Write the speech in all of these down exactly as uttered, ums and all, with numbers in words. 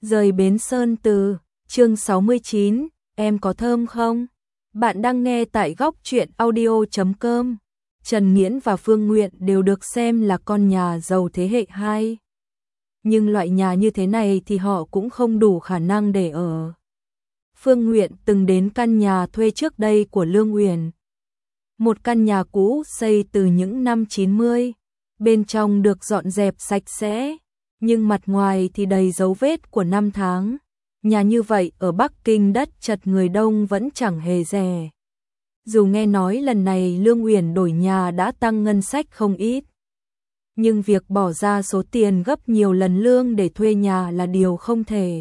Rời Bến Sơn Từ, chương sáu mươi chín, em có thơm không? Bạn đang nghe tại góc truyện audio chấm com. Trần Nghiễn và Phương Nguyện đều được xem là con nhà giàu thế hệ hai. Nhưng loại nhà như thế này thì họ cũng không đủ khả năng để ở. Phương Nguyện từng đến căn nhà thuê trước đây của Lương Uyển. Một căn nhà cũ xây từ những năm chín mươi, bên trong được dọn dẹp sạch sẽ, nhưng mặt ngoài thì đầy dấu vết của năm tháng. Nhà như vậy ở Bắc Kinh đất chật người đông vẫn chẳng hề rẻ. Dù nghe nói lần này Lương Uyển đổi nhà đã tăng ngân sách không ít, nhưng việc bỏ ra số tiền gấp nhiều lần lương để thuê nhà là điều không thể.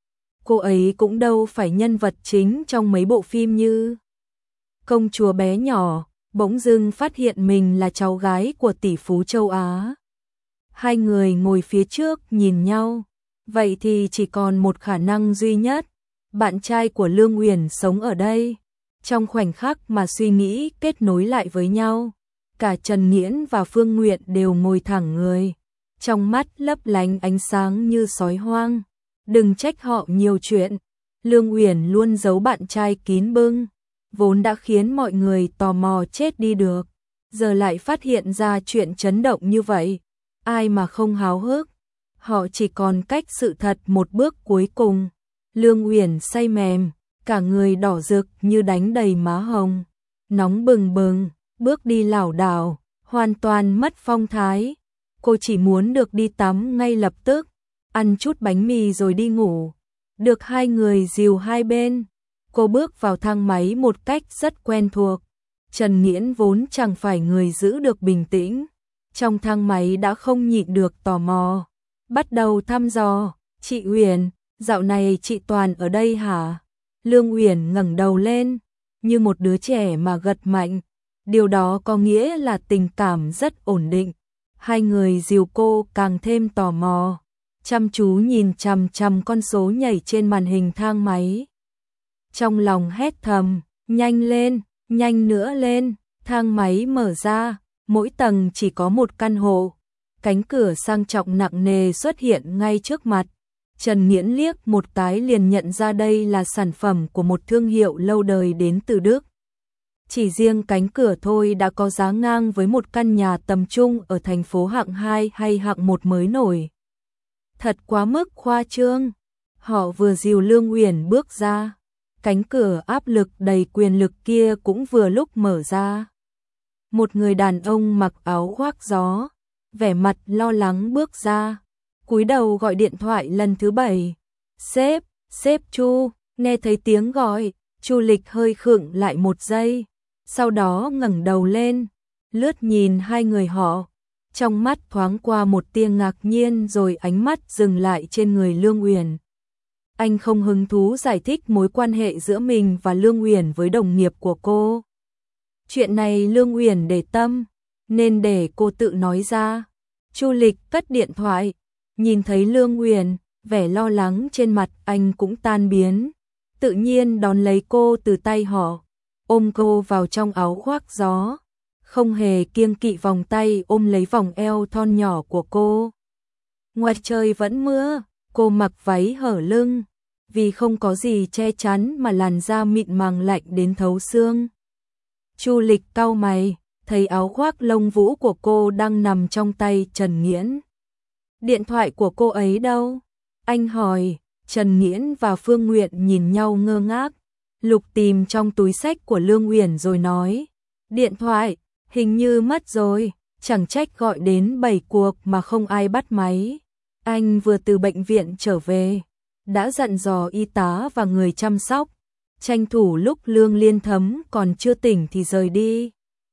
Cô ấy cũng đâu phải nhân vật chính trong mấy bộ phim như Công chúa bé nhỏ, bỗng dưng phát hiện mình là cháu gái của tỷ phú châu Á. Hai người ngồi phía trước nhìn nhau, vậy thì chỉ còn một khả năng duy nhất, bạn trai của Lương Uyển sống ở đây. Trong khoảnh khắc mà suy nghĩ kết nối lại với nhau, cả Trần Nghiễn và Phương Nguyện đều ngồi thẳng người, trong mắt lấp lánh ánh sáng như sói hoang. Đừng trách họ nhiều chuyện, Lương Uyển luôn giấu bạn trai kín bưng, vốn đã khiến mọi người tò mò chết đi được, giờ lại phát hiện ra chuyện chấn động như vậy, ai mà không háo hức. Họ chỉ còn cách sự thật một bước cuối cùng. Lương Uyển say mềm, cả người đỏ rực như đánh đầy má hồng, nóng bừng bừng, bước đi lảo đảo, hoàn toàn mất phong thái. Cô chỉ muốn được đi tắm ngay lập tức, ăn chút bánh mì rồi đi ngủ. Được hai người dìu hai bên, cô bước vào thang máy một cách rất quen thuộc. Trần Nghiễn vốn chẳng phải người giữ được bình tĩnh, trong thang máy đã không nhịn được tò mò, bắt đầu thăm dò. Chị Uyển, dạo này chị toàn ở đây hả? Lương Uyển ngẩng đầu lên, như một đứa trẻ mà gật mạnh. Điều đó có nghĩa là tình cảm rất ổn định. Hai người dìu cô càng thêm tò mò, chăm chú nhìn chằm chằm con số nhảy trên màn hình thang máy. Trong lòng hét thầm, nhanh lên, nhanh nữa lên. Thang máy mở ra, mỗi tầng chỉ có một căn hộ. Cánh cửa sang trọng nặng nề xuất hiện ngay trước mặt. Trần Nghiễn liếc một cái liền nhận ra đây là sản phẩm của một thương hiệu lâu đời đến từ Đức. Chỉ riêng cánh cửa thôi đã có giá ngang với một căn nhà tầm trung ở thành phố hạng hai hay hạng một mới nổi. Thật quá mức khoa trương. Họ vừa dìu Lương Uyển bước ra, cánh cửa áp lực đầy quyền lực kia cũng vừa lúc mở ra. Một người đàn ông mặc áo khoác gió, vẻ mặt lo lắng bước ra, cúi đầu gọi điện thoại lần thứ bảy. Sếp, sếp Chu. Nghe thấy tiếng gọi, Chu Lịch hơi khựng lại một giây, sau đó ngẩng đầu lên, lướt nhìn hai người họ, trong mắt thoáng qua một tia ngạc nhiên rồi ánh mắt dừng lại trên người Lương Uyển. Anh không hứng thú giải thích mối quan hệ giữa mình và Lương Uyển với đồng nghiệp của cô. Chuyện này Lương Uyển để tâm, nên để cô tự nói ra. Chu Lịch cất điện thoại, nhìn thấy Lương Uyển, vẻ lo lắng trên mặt anh cũng tan biến, tự nhiên đón lấy cô từ tay họ, ôm cô vào trong áo khoác gió, không hề kiêng kỵ vòng tay ôm lấy vòng eo thon nhỏ của cô. Ngoài trời vẫn mưa, cô mặc váy hở lưng, vì không có gì che chắn mà làn da mịn màng lạnh đến thấu xương. Chu Lịch cau mày, thấy áo khoác lông vũ của cô đang nằm trong tay Trần Nghiễn. Điện thoại của cô ấy đâu? Anh hỏi. Trần Nghiễn và Phương Nguyện nhìn nhau ngơ ngác, lục tìm trong túi xách của Lương Uyển rồi nói. Điện thoại, hình như mất rồi, chẳng trách gọi đến bảy cuộc mà không ai bắt máy. Anh vừa từ bệnh viện trở về, đã dặn dò y tá và người chăm sóc, tranh thủ lúc Lương Liên Thấm còn chưa tỉnh thì rời đi.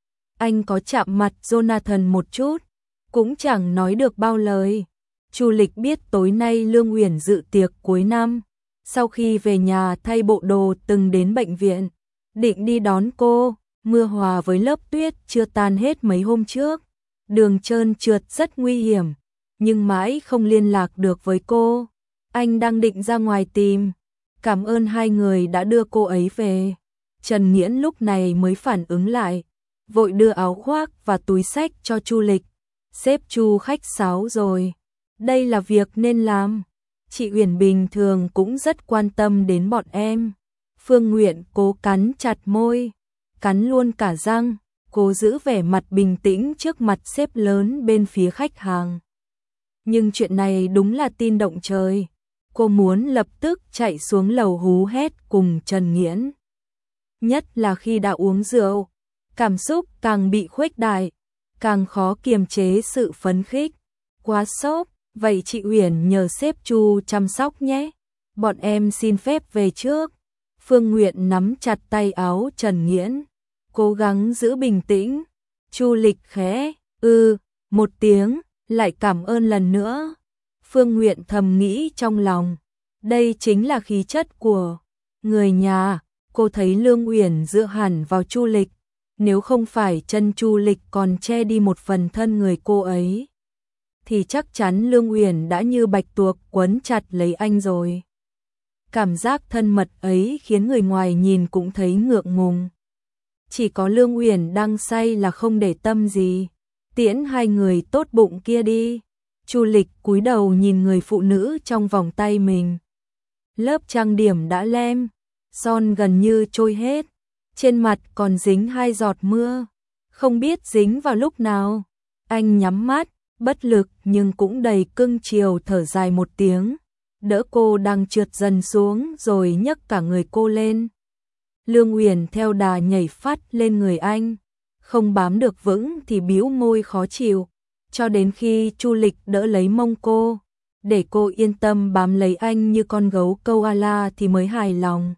Anh có chạm mặt Jonathan một chút, cũng chẳng nói được bao lời. Chu Lịch biết tối nay Lương Uyển dự tiệc cuối năm, sau khi về nhà thay bộ đồ từng đến bệnh viện, định đi đón cô. Mưa hòa với lớp tuyết chưa tan hết mấy hôm trước, đường trơn trượt rất nguy hiểm, nhưng mãi không liên lạc được với cô. Anh đang định ra ngoài tìm, cảm ơn hai người đã đưa cô ấy về. Trần Nghiễn lúc này mới phản ứng lại, vội đưa áo khoác và túi xách cho Chu Lịch. Sếp Chu khách sáo rồi, đây là việc nên làm. chị Uyển bình thường cũng rất quan tâm đến bọn em. Phương Nguyện cố cắn chặt môi, cắn luôn cả răng, cố giữ vẻ mặt bình tĩnh trước mặt sếp lớn bên phía khách hàng. Nhưng chuyện này đúng là tin động trời. Cô muốn lập tức chạy xuống lầu hú hét cùng Trần Nghiễn. Nhất là khi đã uống rượu, cảm xúc càng bị khuếch đại, càng khó kiềm chế sự phấn khích. Quá sốc, vậy chị Uyển nhờ sếp Chu chăm sóc nhé. Bọn em xin phép về trước. Phương Nguyện nắm chặt tay áo Trần Nghiễn, cố gắng giữ bình tĩnh. Chu Lịch khẽ ư một tiếng, lại cảm ơn lần nữa. Phương Nguyện thầm nghĩ trong lòng, đây chính là khí chất của người nhà. Cô thấy Lương Uyển dựa hẳn vào Chu Lịch, nếu không phải chân Chu Lịch còn che đi một phần thân người cô ấy, thì chắc chắn Lương Uyển đã như bạch tuộc quấn chặt lấy anh rồi. Cảm giác thân mật ấy khiến người ngoài nhìn cũng thấy ngượng ngùng. Chỉ có Lương Uyển đang say là không để tâm gì. Tiễn hai người tốt bụng kia đi. Chu Lịch cúi đầu nhìn người phụ nữ trong vòng tay mình. Lớp trang điểm đã lem, son gần như trôi hết, trên mặt còn dính hai giọt mưa, không biết dính vào lúc nào. Anh nhắm mắt, bất lực nhưng cũng đầy cưng chiều thở dài một tiếng, đỡ cô đang trượt dần xuống rồi nhấc cả người cô lên. Lương Uyển theo đà nhảy phát lên người anh, không bám được vững thì bĩu môi khó chịu, cho đến khi Chu Lịch đỡ lấy mông cô, để cô yên tâm bám lấy anh như con gấu koala thì mới hài lòng.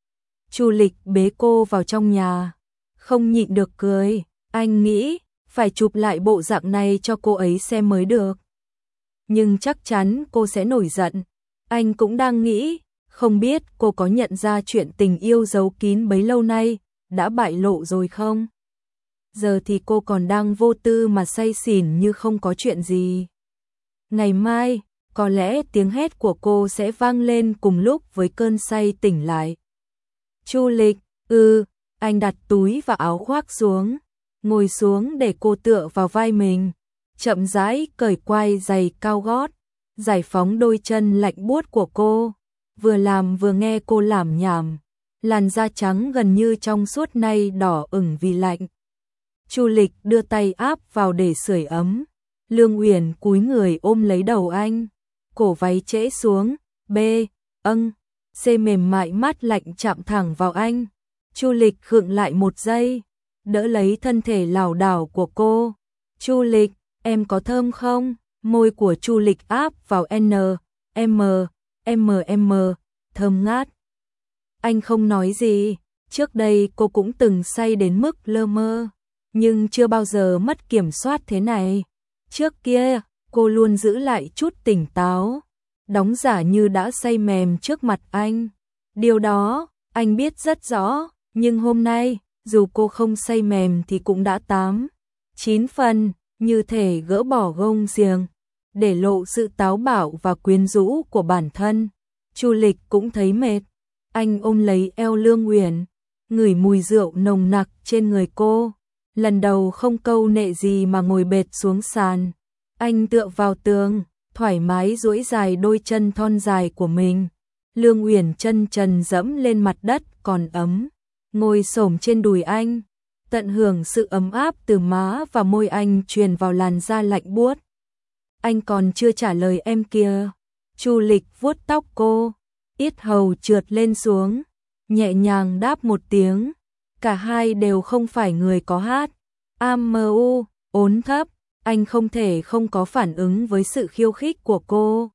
Chu Lịch bế cô vào trong nhà, không nhịn được cười, anh nghĩ phải chụp lại bộ dạng này cho cô ấy xem mới được. Nhưng chắc chắn cô sẽ nổi giận. Anh cũng đang nghĩ, không biết cô có nhận ra chuyện tình yêu giấu kín bấy lâu nay đã bại lộ rồi không? Giờ thì cô còn đang vô tư mà say xỉn như không có chuyện gì. Ngày mai, có lẽ tiếng hét của cô sẽ vang lên cùng lúc với cơn say tỉnh lại. Chu Lịch, ừ, anh đặt túi và áo khoác xuống, ngồi xuống để cô tựa vào vai mình, chậm rãi cởi quai giày cao gót, giải phóng đôi chân lạnh buốt của cô, vừa làm vừa nghe cô lảm nhảm, làn da trắng gần như trong suốt nay đỏ ửng vì lạnh. Chu Lịch đưa tay áp vào để sưởi ấm, Lương Uyển cúi người ôm lấy đầu anh, cổ váy trễ xuống, b, âng, c mềm mại mát lạnh chạm thẳng vào anh. Chu Lịch khựng lại một giây, đỡ lấy thân thể lảo đảo của cô. Chu Lịch, em có thơm không? Môi của Chu Lịch áp vào N, M, M M, thơm ngát. Anh không nói gì, trước đây cô cũng từng say đến mức lơ mơ, nhưng chưa bao giờ mất kiểm soát thế này. Trước kia, cô luôn giữ lại chút tỉnh táo, đóng giả như đã say mềm trước mặt anh. Điều đó, anh biết rất rõ, nhưng hôm nay, dù cô không say mềm thì cũng đã tám, chín phần, như thể gỡ bỏ gông xiềng, để lộ sự táo bạo và quyến rũ của bản thân. Chu Lịch cũng thấy mệt, anh ôm lấy eo Lương Uyển, ngửi mùi rượu nồng nặc trên người cô, lần đầu không câu nệ gì mà ngồi bệt xuống sàn. Anh tựa vào tường, thoải mái duỗi dài đôi chân thon dài của mình. Lương Uyển chân trần dẫm lên mặt đất còn ấm, ngồi xổm trên đùi anh, tận hưởng sự ấm áp từ má và môi anh truyền vào làn da lạnh buốt. Anh còn chưa trả lời em kìa. Chu Lịch vuốt tóc cô, yết hầu trượt lên xuống, nhẹ nhàng đáp một tiếng. Cả hai đều không phải người có hát. a em u, ốn thấp, anh không thể không có phản ứng với sự khiêu khích của cô.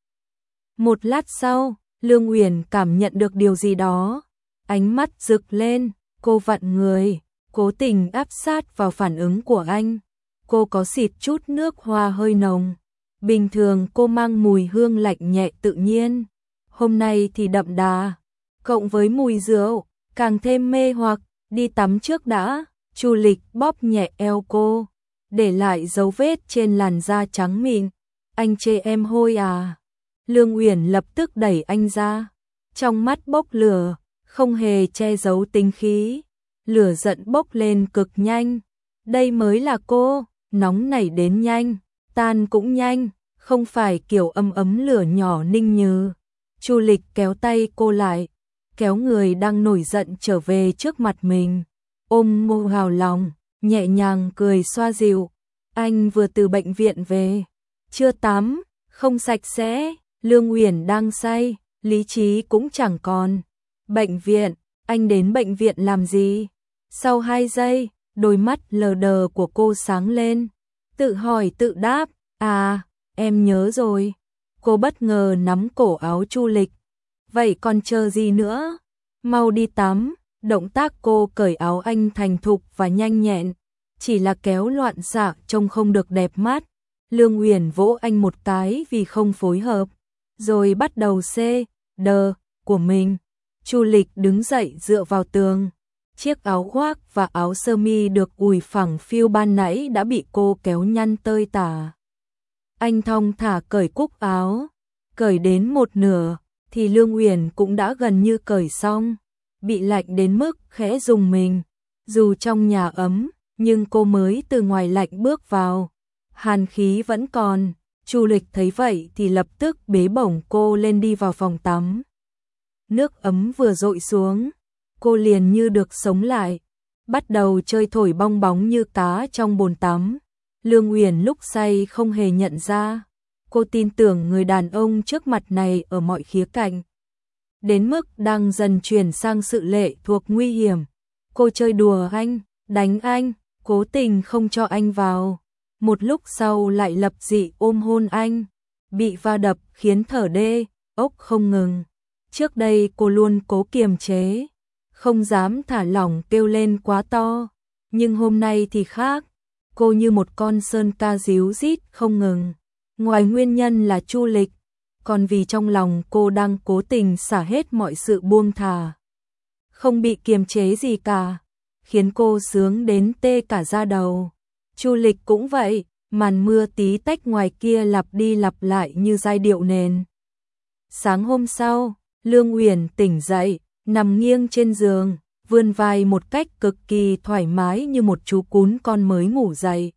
Một lát sau, Lương Uyển cảm nhận được điều gì đó, ánh mắt rực lên, cô vặn người, cố tình áp sát vào phản ứng của anh. Cô có xịt chút nước hoa hơi nồng. Bình thường cô mang mùi hương lạnh nhẹ tự nhiên, hôm nay thì đậm đà, cộng với mùi rượu, càng thêm mê hoặc. Đi tắm trước đã. Chu Lịch bóp nhẹ eo cô, để lại dấu vết trên làn da trắng mịn. Anh chê em hôi à? Lương Uyển lập tức đẩy anh ra, trong mắt bốc lửa, không hề che giấu tính khí. Lửa giận bốc lên cực nhanh. Đây mới là cô, nóng nảy đến nhanh, tan cũng nhanh, không phải kiểu ấm ấm lửa nhỏ Ninh Như. Chu Lịch kéo tay cô lại, kéo người đang nổi giận trở về trước mặt mình, ôm mô vào lòng, nhẹ nhàng cười xoa dịu. Anh vừa từ bệnh viện về, chưa tắm, không sạch sẽ, Lương Uyển đang say, lý trí cũng chẳng còn. Bệnh viện, anh đến bệnh viện làm gì? Sau hai giây, đôi mắt lờ đờ của cô sáng lên, tự hỏi tự đáp, à, em nhớ rồi. Cô bất ngờ nắm cổ áo Chu Lịch. Vậy còn chờ gì nữa? Mau đi tắm. Động tác cô cởi áo anh thành thục và nhanh nhẹn, chỉ là kéo loạn xạ trông không được đẹp mắt. Lương Uyển vỗ anh một cái vì không phối hợp, rồi bắt đầu xê đờ của mình. Chu Lịch đứng dậy dựa vào tường. Chiếc áo khoác và áo sơ mi được ủi phẳng phiu ban nãy đã bị cô kéo nhăn tơi tả. Anh thong thả cởi cúc áo, cởi đến một nửa thì Lương Uyển cũng đã gần như cởi xong, bị lạnh đến mức khẽ rùng mình. Dù trong nhà ấm, nhưng cô mới từ ngoài lạnh bước vào, hàn khí vẫn còn. Chu Lịch thấy vậy thì lập tức bế bổng cô lên đi vào phòng tắm. Nước ấm vừa dội xuống, cô liền như được sống lại, bắt đầu chơi thổi bong bóng như cá trong bồn tắm. Lương Uyển lúc say không hề nhận ra, cô tin tưởng người đàn ông trước mặt này ở mọi khía cạnh, đến mức đang dần chuyển sang sự lệ thuộc nguy hiểm. Cô chơi đùa anh, đánh anh, cố tình không cho anh vào, một lúc sau lại lập dị ôm hôn anh, bị va đập khiến thở đê ốc không ngừng. Trước đây cô luôn cố kiềm chế, không dám thả lỏng kêu lên quá to, nhưng hôm nay thì khác, cô như một con sơn ca ríu rít không ngừng. Ngoài nguyên nhân là Chu Lịch, còn vì trong lòng cô đang cố tình xả hết mọi sự buông thả, không bị kiềm chế gì cả, khiến cô sướng đến tê cả da đầu. Chu Lịch cũng vậy, màn mưa tí tách ngoài kia lặp đi lặp lại như giai điệu nền. Sáng hôm sau, Lương Uyển tỉnh dậy, nằm nghiêng trên giường, vươn vai một cách cực kỳ thoải mái như một chú cún con mới ngủ dậy.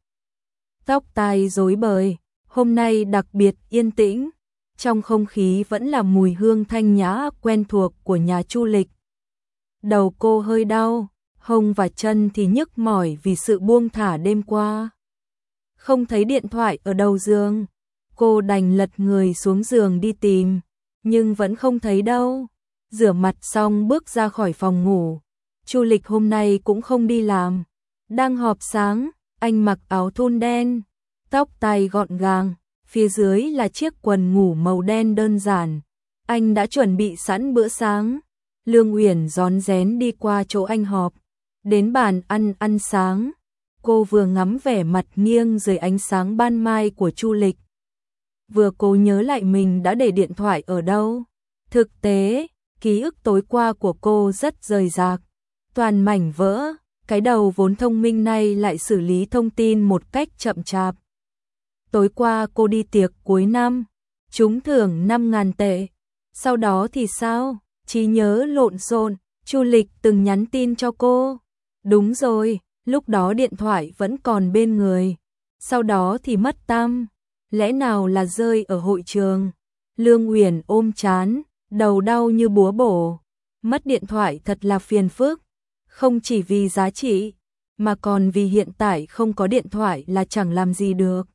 Tóc tai rối bời, hôm nay đặc biệt yên tĩnh, trong không khí vẫn là mùi hương thanh nhã quen thuộc của nhà Chu Lịch. Đầu cô hơi đau, hông và chân thì nhức mỏi vì sự buông thả đêm qua. Không thấy điện thoại ở đầu giường, cô đành lật người xuống giường đi tìm, nhưng vẫn không thấy đâu. Rửa mặt xong bước ra khỏi phòng ngủ. Chu Lịch hôm nay cũng không đi làm, đang họp sáng. Anh mặc áo thun đen, tóc tai gọn gàng, phía dưới là chiếc quần ngủ màu đen đơn giản. Anh đã chuẩn bị sẵn bữa sáng. Lương Uyển rón rén đi qua chỗ anh họp, đến bàn ăn ăn sáng. Cô vừa ngắm vẻ mặt nghiêng dưới ánh sáng ban mai của Chu Lịch, vừa cố nhớ lại mình đã để điện thoại ở đâu. Thực tế, ký ức tối qua của cô rất rời rạc, toàn mảnh vỡ, cái đầu vốn thông minh này lại xử lý thông tin một cách chậm chạp. Tối qua cô đi tiệc cuối năm, trúng thưởng năm ngàn tệ. Sau đó thì sao? Trí nhớ lộn xộn, Chu Lịch từng nhắn tin cho cô. Đúng rồi, lúc đó điện thoại vẫn còn bên người. Sau đó thì mất tăm. Lẽ nào là rơi ở hội trường? Lương Uyển ôm trán, đầu đau như búa bổ. Mất điện thoại thật là phiền phức, không chỉ vì giá trị, mà còn vì hiện tại không có điện thoại là chẳng làm gì được.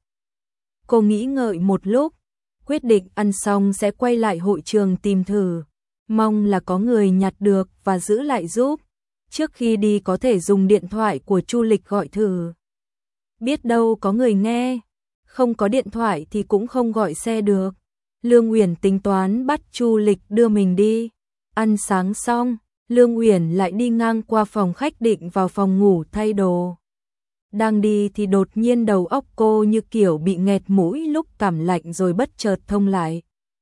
Cô nghĩ ngợi một lúc, quyết định ăn xong sẽ quay lại hội trường tìm thử, mong là có người nhặt được và giữ lại giúp. Trước khi đi có thể dùng điện thoại của Chu Lịch gọi thử. Biết đâu có người nghe, không có điện thoại thì cũng không gọi xe được. Lương Uyển tính toán bắt Chu Lịch đưa mình đi. Ăn sáng xong, Lương Uyển lại đi ngang qua phòng khách định vào phòng ngủ thay đồ. Đang đi thì đột nhiên đầu óc cô như kiểu bị nghẹt mũi lúc cảm lạnh rồi bất chợt thông lại.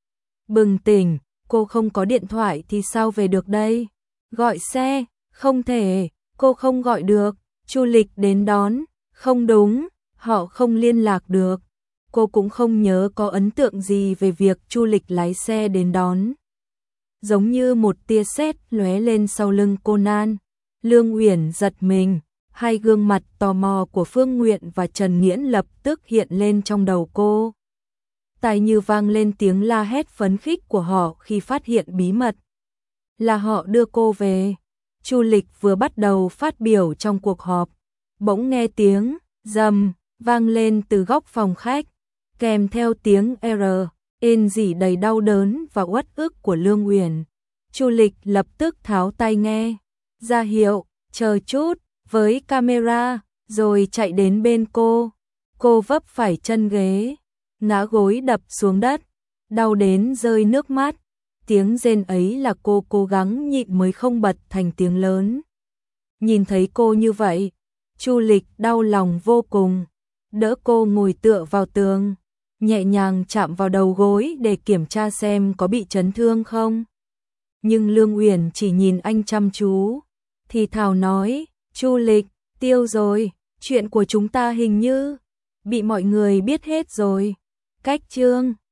Bừng tỉnh, cô không có điện thoại thì sao về được đây? Gọi xe, không thể, cô không gọi được. Chu Lịch đến đón, không đúng, họ không liên lạc được. Cô cũng không nhớ có ấn tượng gì về việc Chu Lịch lái xe đến đón. Giống như một tia sét lóe lên sau lưng cô Nan. Lương Uyển giật mình, hai gương mặt tò mò của Phương Nguyện và Trần Nghiễn lập tức hiện lên trong đầu cô. tai như vang lên tiếng la hét phấn khích của họ khi phát hiện bí mật là họ đưa cô về. Chu Lịch vừa bắt đầu phát biểu trong cuộc họp, bỗng nghe tiếng rầm vang lên từ góc phòng khách, kèm theo tiếng R, ên rỉ đầy đau đớn và uất ức của Lương Uyển. Chu Lịch lập tức tháo tai nghe, ra hiệu, chờ chút, với camera, rồi chạy đến bên cô. Cô vấp phải chân ghế, ngã gối đập xuống đất, đau đến rơi nước mắt. Tiếng rên ấy là cô cố gắng nhịn mới không bật thành tiếng lớn. Nhìn thấy cô như vậy, Chu Lịch đau lòng vô cùng, đỡ cô ngồi tựa vào tường, nhẹ nhàng chạm vào đầu gối để kiểm tra xem có bị chấn thương không. Nhưng Lương Uyển chỉ nhìn anh chăm chú, thì thào nói, Chu Lịch, tiêu rồi, chuyện của chúng ta hình như bị mọi người biết hết rồi. Cách chương